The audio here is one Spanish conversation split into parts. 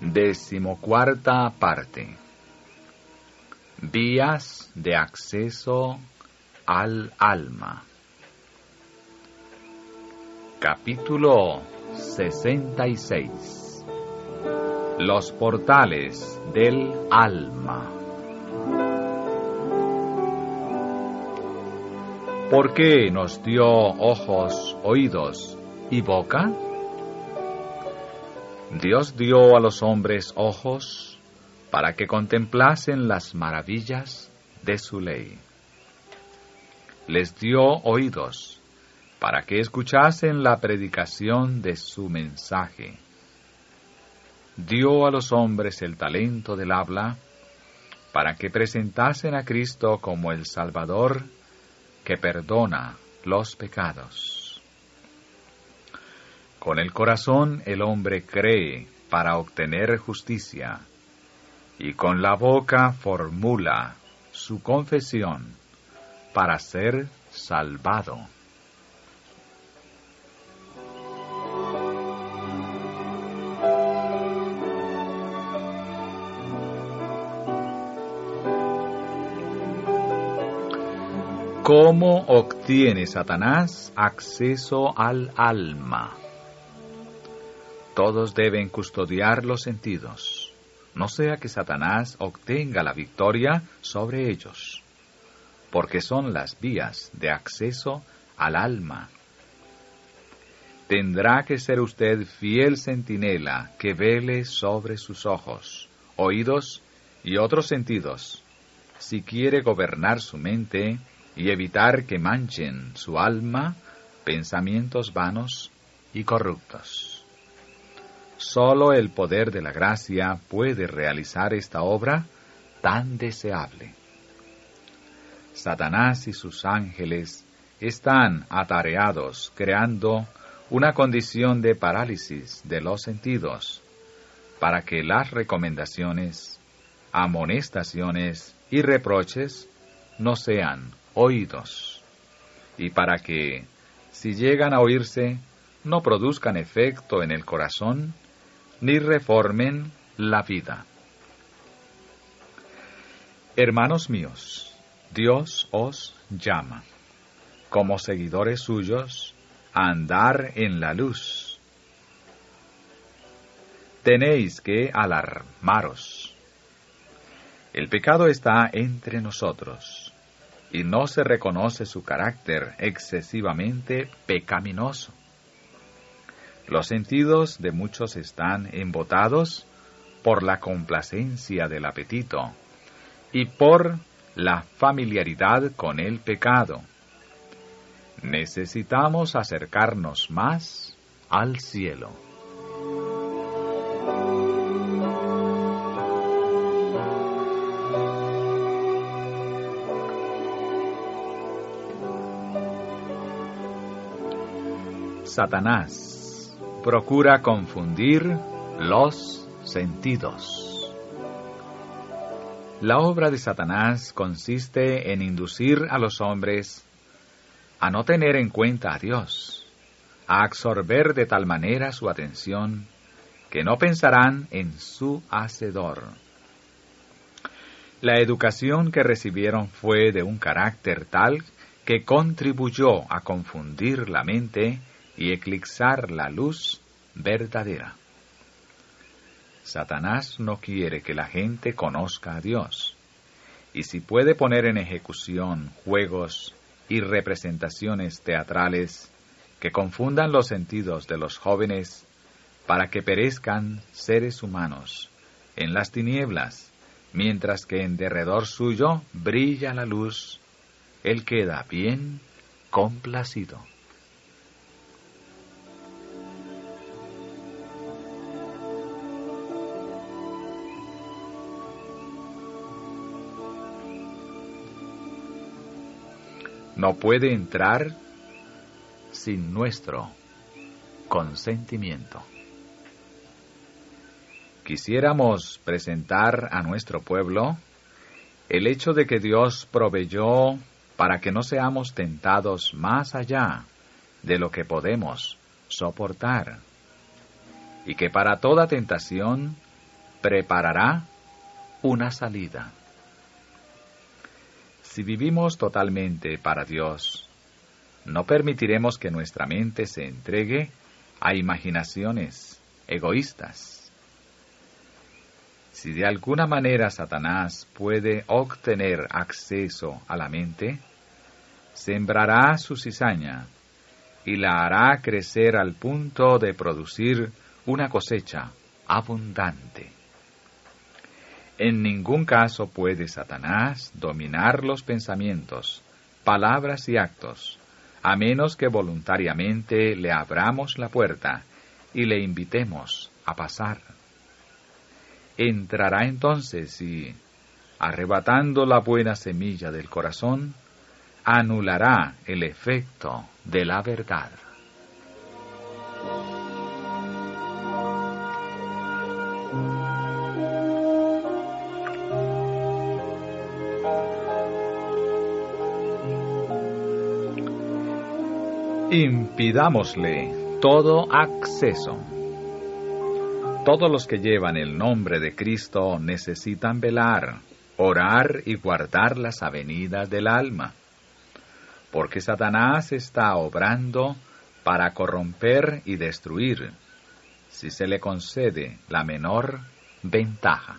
14ª parte. Vías de acceso al alma. Capítulo 66. Los portales del alma. ¿Por qué nos dio ojos, oídos y boca? Dios dio a los hombres ojos para que contemplasen las maravillas de su ley. Les dio oídos para que escuchasen la predicación de su mensaje. Dio a los hombres el talento del habla para que presentasen a Cristo como el Salvador que perdona los pecados. Con el corazón el hombre cree para obtener justicia, y con la boca formula su confesión para ser salvado. ¿Cómo obtiene Satanás acceso al alma? Todos deben custodiar los sentidos, no sea que Satanás obtenga la victoria sobre ellos, porque son las vías de acceso al alma. Tendrá que ser usted fiel centinela que vele sobre sus ojos, oídos y otros sentidos, si quiere gobernar su mente y evitar que manchen su alma pensamientos vanos y corruptos. Solo el poder de la gracia puede realizar esta obra tan deseable. Satanás y sus ángeles están atareados creando una condición de parálisis de los sentidos para que las recomendaciones, amonestaciones y reproches no sean oídos, y para que, si llegan a oírse, no produzcan efecto en el corazón ni reformen la vida. Hermanos míos, Dios os llama, como seguidores suyos, a andar en la luz. Tenéis que alarmaros. El pecado está entre nosotros, y no se reconoce su carácter excesivamente pecaminoso. Los sentidos de muchos están embotados por la complacencia del apetito y por la familiaridad con el pecado. Necesitamos acercarnos más al cielo. Satanás procura confundir los sentidos. La obra de Satanás consiste en inducir a los hombres a no tener en cuenta a Dios, a absorber de tal manera su atención que no pensarán en su Hacedor. La educación que recibieron fue de un carácter tal que contribuyó a confundir la mente y eclipsar la luz verdadera. Satanás no quiere que la gente conozca a Dios, y si puede poner en ejecución juegos y representaciones teatrales que confundan los sentidos de los jóvenes para que perezcan seres humanos en las tinieblas, mientras que en derredor suyo brilla la luz, él queda bien complacido. No puede entrar sin nuestro consentimiento. Quisiéramos presentar a nuestro pueblo el hecho de que Dios proveyó para que no seamos tentados más allá de lo que podemos soportar, y que para toda tentación preparará una salida. Si vivimos totalmente para Dios, no permitiremos que nuestra mente se entregue a imaginaciones egoístas. Si de alguna manera Satanás puede obtener acceso a la mente, sembrará su cizaña y la hará crecer al punto de producir una cosecha abundante. En ningún caso puede Satanás dominar los pensamientos, palabras y actos, a menos que voluntariamente le abramos la puerta y le invitemos a pasar. Entrará entonces y, arrebatando la buena semilla del corazón, anulará el efecto de la verdad. Impidámosle todo acceso. Todos los que llevan el nombre de Cristo necesitan velar, orar y guardar las avenidas del alma, porque Satanás está obrando para corromper y destruir, si se le concede la menor ventaja.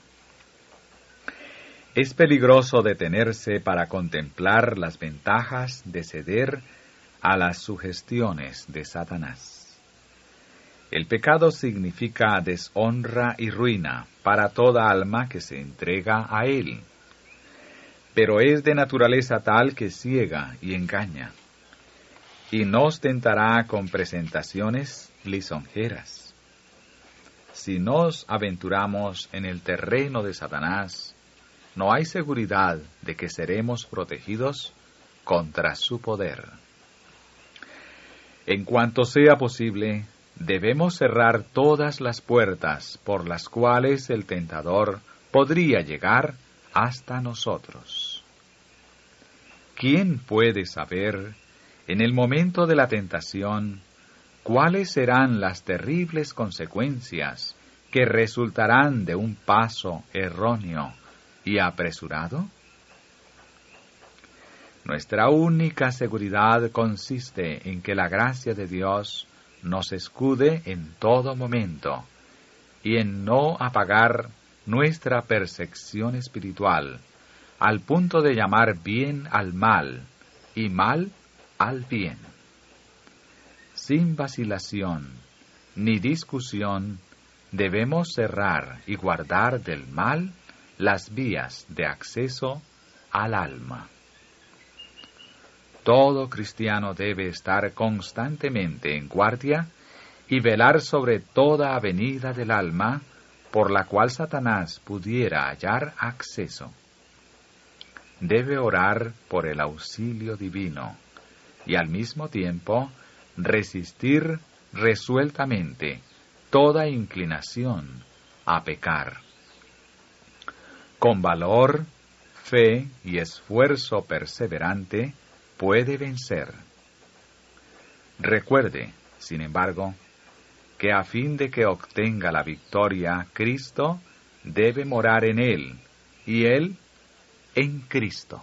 Es peligroso detenerse para contemplar las ventajas de ceder a las sugestiones de Satanás. El pecado significa deshonra y ruina para toda alma que se entrega a él, pero es de naturaleza tal que ciega y engaña, y nos tentará con presentaciones lisonjeras. Si nos aventuramos en el terreno de Satanás, no hay seguridad de que seremos protegidos contra su poder. En cuanto sea posible, debemos cerrar todas las puertas por las cuales el tentador podría llegar hasta nosotros. ¿Quién puede saber, en el momento de la tentación, cuáles serán las terribles consecuencias que resultarán de un paso erróneo y apresurado? Nuestra única seguridad consiste en que la gracia de Dios nos escude en todo momento y en no apagar nuestra percepción espiritual al punto de llamar bien al mal y mal al bien. Sin vacilación ni discusión debemos cerrar y guardar del mal las vías de acceso al alma. Todo cristiano debe estar constantemente en guardia y velar sobre toda avenida del alma por la cual Satanás pudiera hallar acceso. Debe orar por el auxilio divino y al mismo tiempo resistir resueltamente toda inclinación a pecar. Con valor, fe y esfuerzo perseverante, puede vencer. Recuerde, sin embargo, que a fin de que obtenga la victoria, Cristo debe morar en él, y él en Cristo.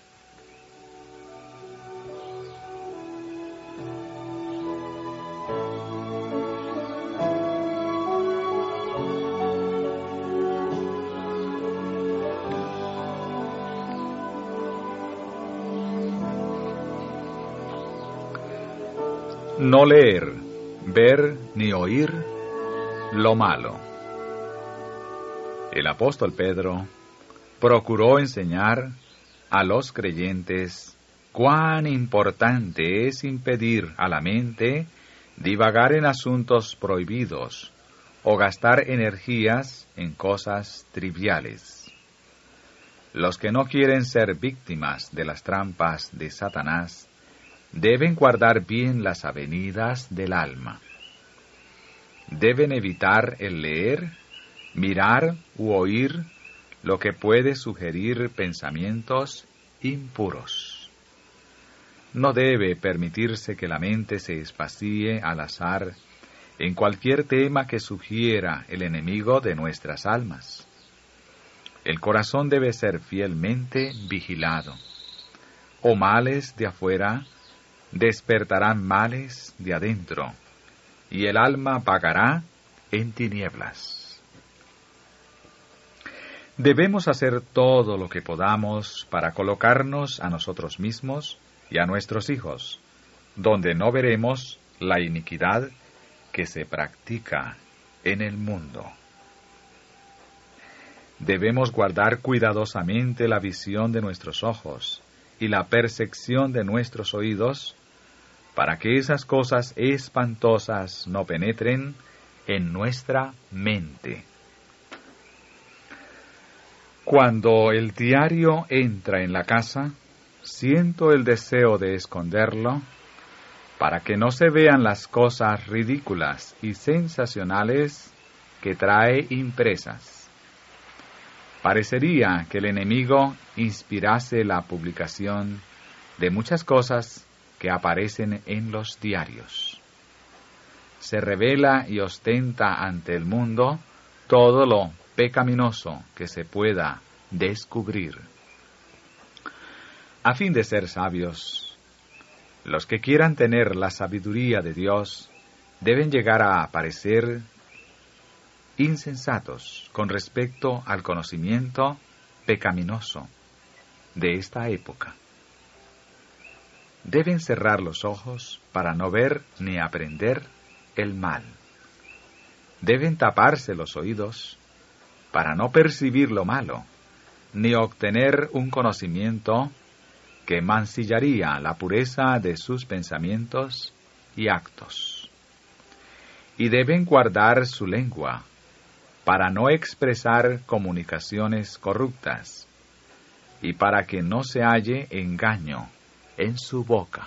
No leer, ver ni oír lo malo. El apóstol Pedro procuró enseñar a los creyentes cuán importante es impedir a la mente divagar en asuntos prohibidos o gastar energías en cosas triviales. Los que no quieren ser víctimas de las trampas de Satanás deben guardar bien las avenidas del alma. Deben evitar el leer, mirar u oír lo que puede sugerir pensamientos impuros. No debe permitirse que la mente se espacíe al azar en cualquier tema que sugiera el enemigo de nuestras almas. El corazón debe ser fielmente vigilado. O males de afuera despertarán males de adentro, y el alma vagará en tinieblas. Debemos hacer todo lo que podamos para colocarnos a nosotros mismos y a nuestros hijos, donde no veremos la iniquidad que se practica en el mundo. Debemos guardar cuidadosamente la visión de nuestros ojos y la percepción de nuestros oídos, para que esas cosas espantosas no penetren en nuestra mente. Cuando el diario entra en la casa, siento el deseo de esconderlo, para que no se vean las cosas ridículas y sensacionales que trae impresas. Parecería que el enemigo inspirase la publicación de muchas cosas que aparecen en los diarios. Se revela y ostenta ante el mundo todo lo pecaminoso que se pueda descubrir. A fin de ser sabios, los que quieran tener la sabiduría de Dios deben llegar a parecer insensatos con respecto al conocimiento pecaminoso de esta época. Deben cerrar los ojos para no ver ni aprender el mal. Deben taparse los oídos para no percibir lo malo, ni obtener un conocimiento que mancillaría la pureza de sus pensamientos y actos. Y deben guardar su lengua para no expresar comunicaciones corruptas, y para que no se halle engaño en su boca.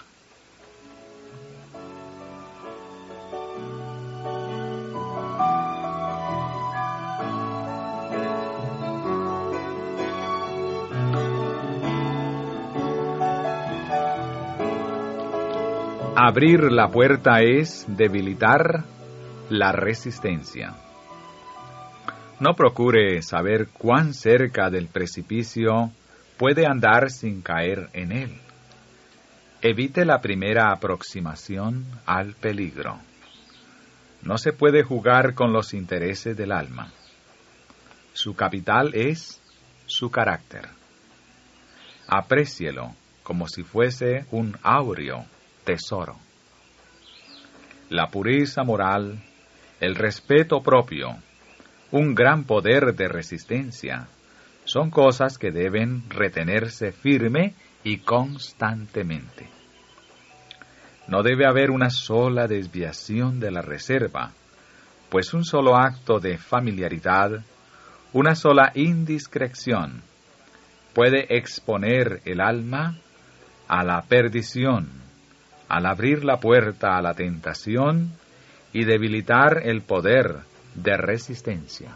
Abrir la puerta es debilitar la resistencia. No procure saber cuán cerca del precipicio puede andar sin caer en él. Evite la primera aproximación al peligro. No se puede jugar con los intereses del alma. Su capital es su carácter. Aprécielo como si fuese un áureo tesoro. La pureza moral, el respeto propio, un gran poder de resistencia, son cosas que deben retenerse firme y constantemente. No debe haber una sola desviación de la reserva, pues un solo acto de familiaridad, una sola indiscreción, puede exponer el alma a la perdición, al abrir la puerta a la tentación y debilitar el poder de resistencia.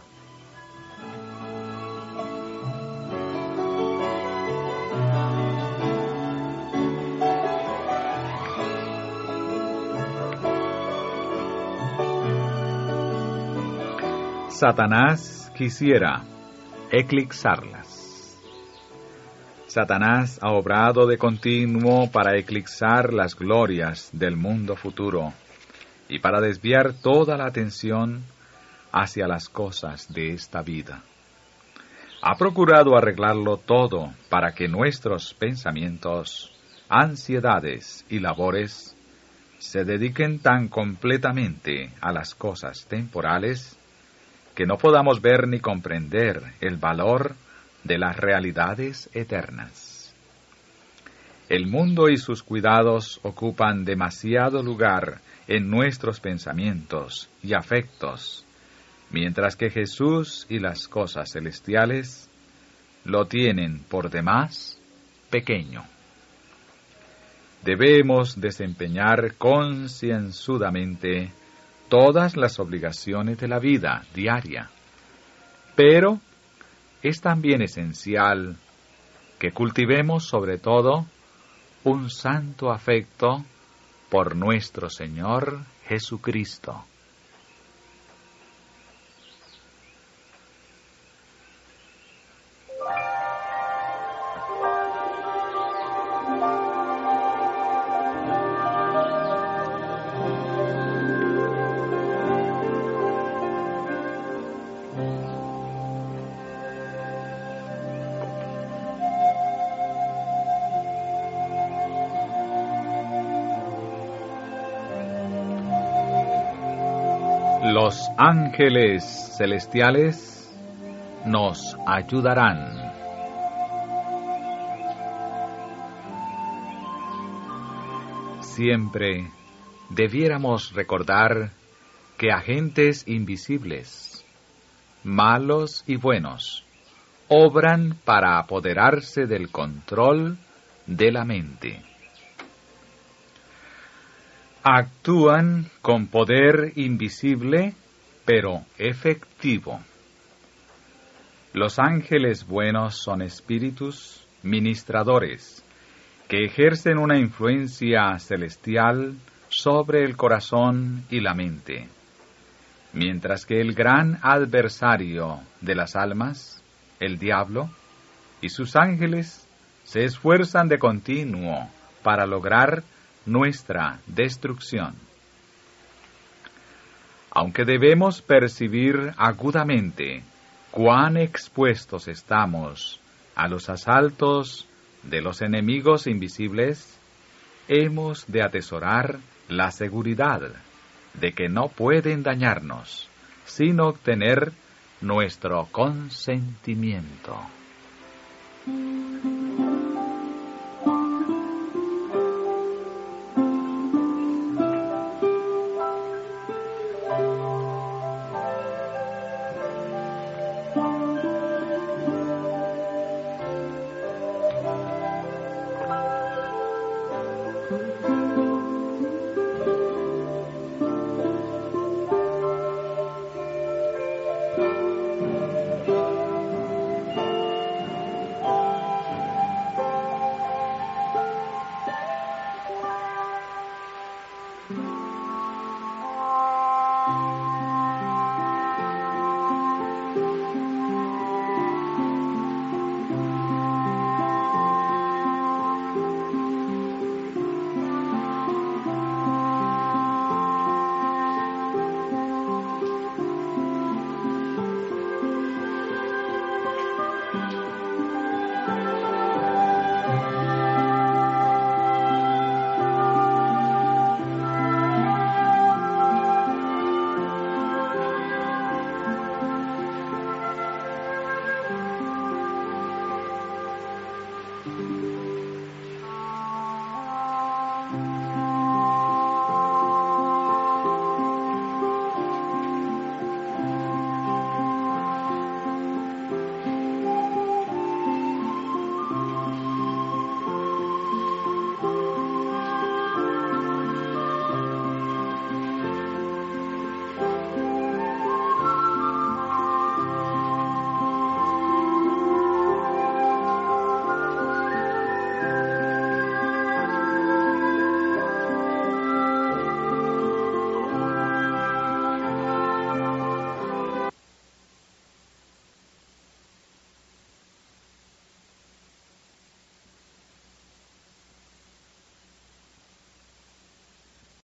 Satanás quisiera eclipsarlas. Satanás ha obrado de continuo para eclipsar las glorias del mundo futuro y para desviar toda la atención hacia las cosas de esta vida. Ha procurado arreglarlo todo para que nuestros pensamientos, ansiedades y labores se dediquen tan completamente a las cosas temporales que no podamos ver ni comprender el valor de las realidades eternas. El mundo y sus cuidados ocupan demasiado lugar en nuestros pensamientos y afectos, mientras que Jesús y las cosas celestiales lo tienen por demás pequeño. Debemos desempeñar concienzudamente todas las obligaciones de la vida diaria, pero es también esencial que cultivemos sobre todo un santo afecto por nuestro Señor Jesucristo, Los ángeles celestiales nos ayudarán. Siempre debiéramos recordar que agentes invisibles, malos y buenos, obran para apoderarse del control de la mente. Actúan con poder invisible, pero efectivo. Los ángeles buenos son espíritus ministradores que ejercen una influencia celestial sobre el corazón y la mente, mientras que el gran adversario de las almas, el diablo, y sus ángeles se esfuerzan de continuo para lograr nuestra destrucción. Aunque debemos percibir agudamente cuán expuestos estamos a los asaltos de los enemigos invisibles, hemos de atesorar la seguridad de que no pueden dañarnos sin obtener nuestro consentimiento.